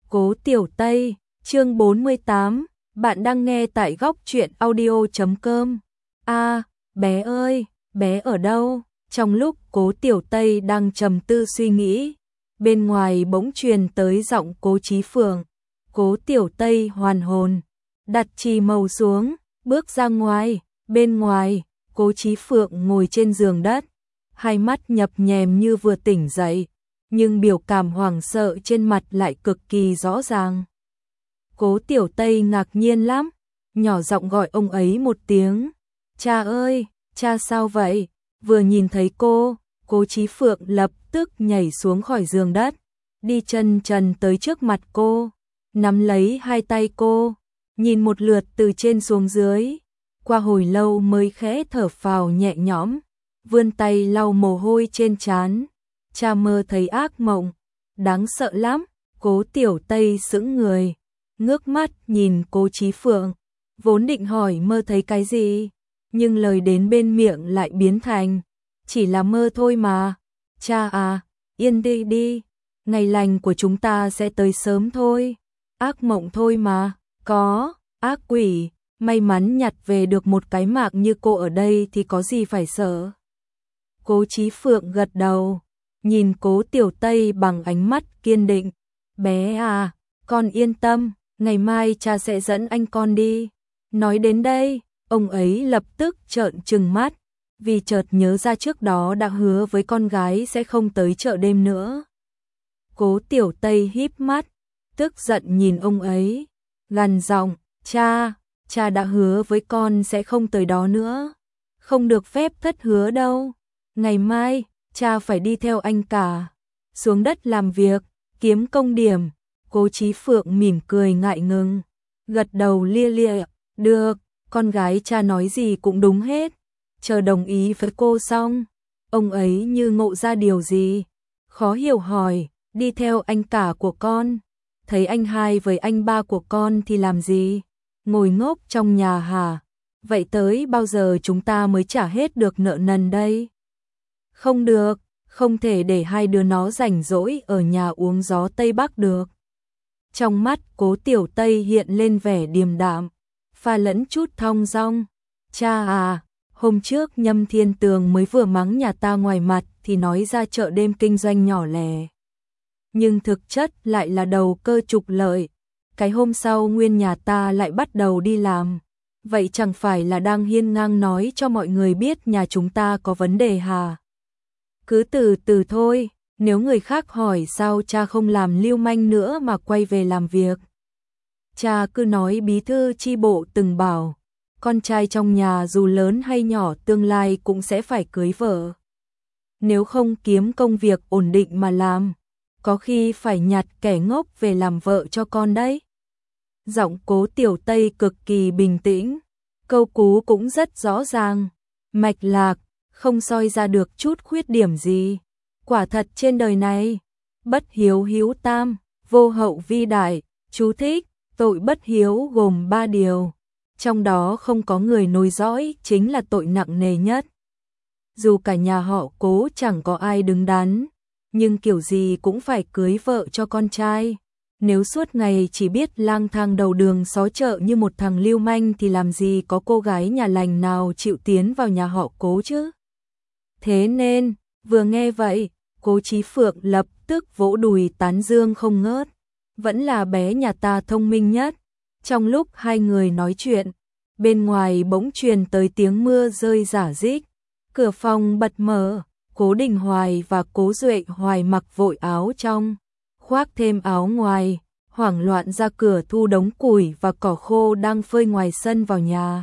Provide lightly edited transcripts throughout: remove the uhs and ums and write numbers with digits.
Cố Tiểu Tây, chương 48, bạn đang nghe tại góc truyện audio.com. Bé ơi, bé ở đâu? Trong lúc Cố Tiểu Tây đang trầm tư suy nghĩ, bên ngoài bỗng truyền tới giọng Cố Chí Phượng. Cố Tiểu Tây hoàn hồn, đặt chì màu xuống, bước ra ngoài. Bên ngoài, Cố Chí Phượng ngồi trên giường đất, hai mắt nhập nhèm như vừa tỉnh dậy, nhưng biểu cảm hoảng sợ trên mặt lại cực kỳ rõ ràng. Cố Tiểu Tây ngạc nhiên lắm, nhỏ giọng gọi ông ấy một tiếng. Cha ơi, cha sao vậy? Vừa nhìn thấy cô, Cố Chí Phượng lập tức nhảy xuống khỏi giường đất, đi chân trần tới trước mặt cô, nắm lấy hai tay cô, nhìn một lượt từ trên xuống dưới. Qua hồi lâu mới khẽ thở phào nhẹ nhõm, vươn tay lau mồ hôi trên trán. Cha mơ thấy ác mộng, đáng sợ lắm. Cố Tiểu Tây sững người, ngước mắt nhìn Cố Chí Phượng, vốn định hỏi mơ thấy cái gì, nhưng lời đến bên miệng lại biến thành, chỉ là mơ thôi mà. Cha à, yên đi đi, ngày lành của chúng ta sẽ tới sớm thôi, ác mộng thôi mà. Có, ác quỷ, may mắn nhặt về được một cái mạng như cô ở đây thì có gì phải sợ. Cố Chí Phượng gật đầu, nhìn Cố Tiểu Tây bằng ánh mắt kiên định. Bé à, con yên tâm, ngày mai cha sẽ dẫn anh con đi. Nói đến đây, ông ấy lập tức trợn trừng mắt, vì chợt nhớ ra trước đó đã hứa với con gái sẽ không tới chợ đêm nữa. Cố Tiểu Tây híp mắt, tức giận nhìn ông ấy, gằn giọng, cha đã hứa với con sẽ không tới đó nữa, không được phép thất hứa đâu. Ngày mai, cha phải đi theo anh cả, xuống đất làm việc, kiếm công điểm. Cố Chí Phượng mỉm cười ngại ngùng, gật đầu lia lịa, được, con gái cha nói gì cũng đúng hết. Chờ đồng ý với cô xong, ông ấy như ngộ ra điều gì, khó hiểu hỏi, đi theo anh cả của con, thấy anh hai với anh ba của con thì làm gì? Ngồi ngốc trong nhà hả? Vậy tới bao giờ chúng ta mới trả hết được nợ nần đây? Không được, không thể để hai đứa nó rảnh rỗi ở nhà uống gió Tây Bắc được. Trong mắt Cố Tiểu Tây hiện lên vẻ điềm đạm, pha lẫn chút thong dong. Cha à, hôm trước Nhâm Thiên Tường mới vừa mắng nhà ta ngoài mặt thì nói ra chợ đêm kinh doanh nhỏ lẻ, nhưng thực chất lại là đầu cơ trục lợi. Cái hôm sau nguyên nhà ta lại bắt đầu đi làm, vậy chẳng phải là đang hiên ngang nói cho mọi người biết nhà chúng ta có vấn đề hả? Cứ từ từ thôi, nếu người khác hỏi sao cha không làm lưu manh nữa mà quay về làm việc. Cha cứ nói bí thư chi bộ từng bảo, con trai trong nhà dù lớn hay nhỏ tương lai cũng sẽ phải cưới vợ. Nếu không kiếm công việc ổn định mà làm, có khi phải nhặt kẻ ngốc về làm vợ cho con đấy. Giọng Cố Tiểu Tây cực kỳ bình tĩnh, câu cú cũng rất rõ ràng, mạch lạc, không soi ra được chút khuyết điểm gì. Quả thật trên đời này, bất hiếu hiếu tam, vô hậu vi đại. Chú thích, tội bất hiếu gồm 3 điều, trong đó không có người nối dõi chính là tội nặng nề nhất. Dù cả nhà họ Cố chẳng có ai đứng đắn, nhưng kiểu gì cũng phải cưới vợ cho con trai. Nếu suốt ngày chỉ biết lang thang đầu đường xó chợ như một thằng lưu manh thì làm gì có cô gái nhà lành nào chịu tiến vào nhà họ Cố chứ. Thế nên, vừa nghe vậy, Cố Chí Phượng lập tức vỗ đùi tán dương không ngớt. Vẫn là bé nhà ta thông minh nhất. Trong lúc hai người nói chuyện, bên ngoài bỗng truyền tới tiếng mưa rơi rả rích. Cửa phòng bật mở, Cố Đình Hoài và Cố Duệ Hoài mặc vội áo trong, khoác thêm áo ngoài, hoảng loạn ra cửa thu đống củi và cỏ khô đang phơi ngoài sân vào nhà.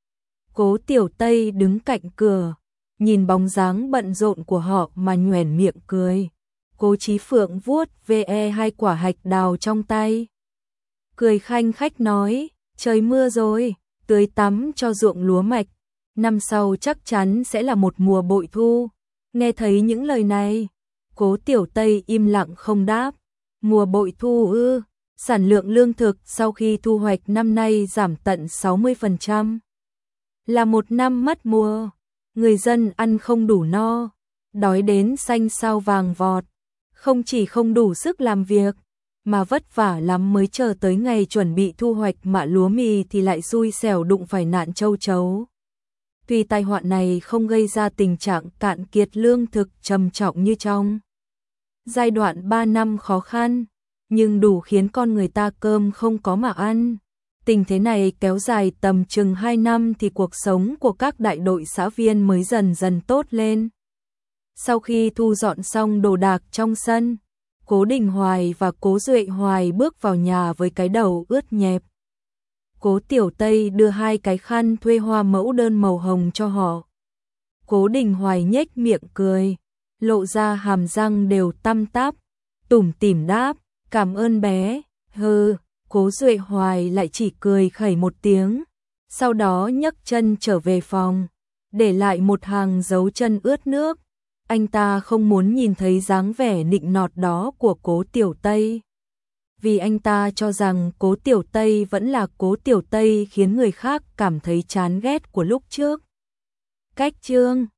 Cố Tiểu Tây đứng cạnh cửa, nhìn bóng dáng bận rộn của họ mà nhoẻn miệng cười. Cố Chí Phượng vuốt ve hai quả hạch đào trong tay, cười khanh khách nói, trời mưa rồi, tưới tắm cho ruộng lúa mạch, năm sau chắc chắn sẽ là một mùa bội thu. Nghe thấy những lời này, Cố Tiểu Tây im lặng không đáp. Mùa bội thu ư? Sản lượng lương thực sau khi thu hoạch năm nay giảm tận 60%. Là một năm mất mùa, người dân ăn không đủ no, đói đến xanh xao vàng vọt, không chỉ không đủ sức làm việc, mà vất vả lắm mới chờ tới ngày chuẩn bị thu hoạch mạ lúa mì thì lại xui xẻo đụng phải nạn châu chấu. Tuy tai họa này không gây ra tình trạng cạn kiệt lương thực trầm trọng như trong giai đoạn 3 năm khó khăn, nhưng đủ khiến con người ta cơm không có mà ăn. Tình thế này kéo dài tầm chừng 2 năm thì cuộc sống của các đại đội xã viên mới dần dần tốt lên. Sau khi thu dọn xong đồ đạc trong sân, Cố Đình Hoài và Cố Duệ Hoài bước vào nhà với cái đầu ướt nhẹp. Cố Tiểu Tây đưa 2 cái khăn thuê hoa mẫu đơn màu hồng cho họ. Cố Đình Hoài nhếch miệng cười, lộ ra hàm răng đều tăm táp, tủm tỉm đáp, cảm ơn bé. Hừ. Cố Duệ Hoài lại chỉ cười khẩy một tiếng, sau đó nhấc chân trở về phòng, để lại một hàng dấu chân ướt nước. Anh ta không muốn nhìn thấy dáng vẻ nịnh nọt đó của Cố Tiểu Tây, vì anh ta cho rằng Cố Tiểu Tây vẫn là Cố Tiểu Tây khiến người khác cảm thấy chán ghét của lúc trước. Cách chương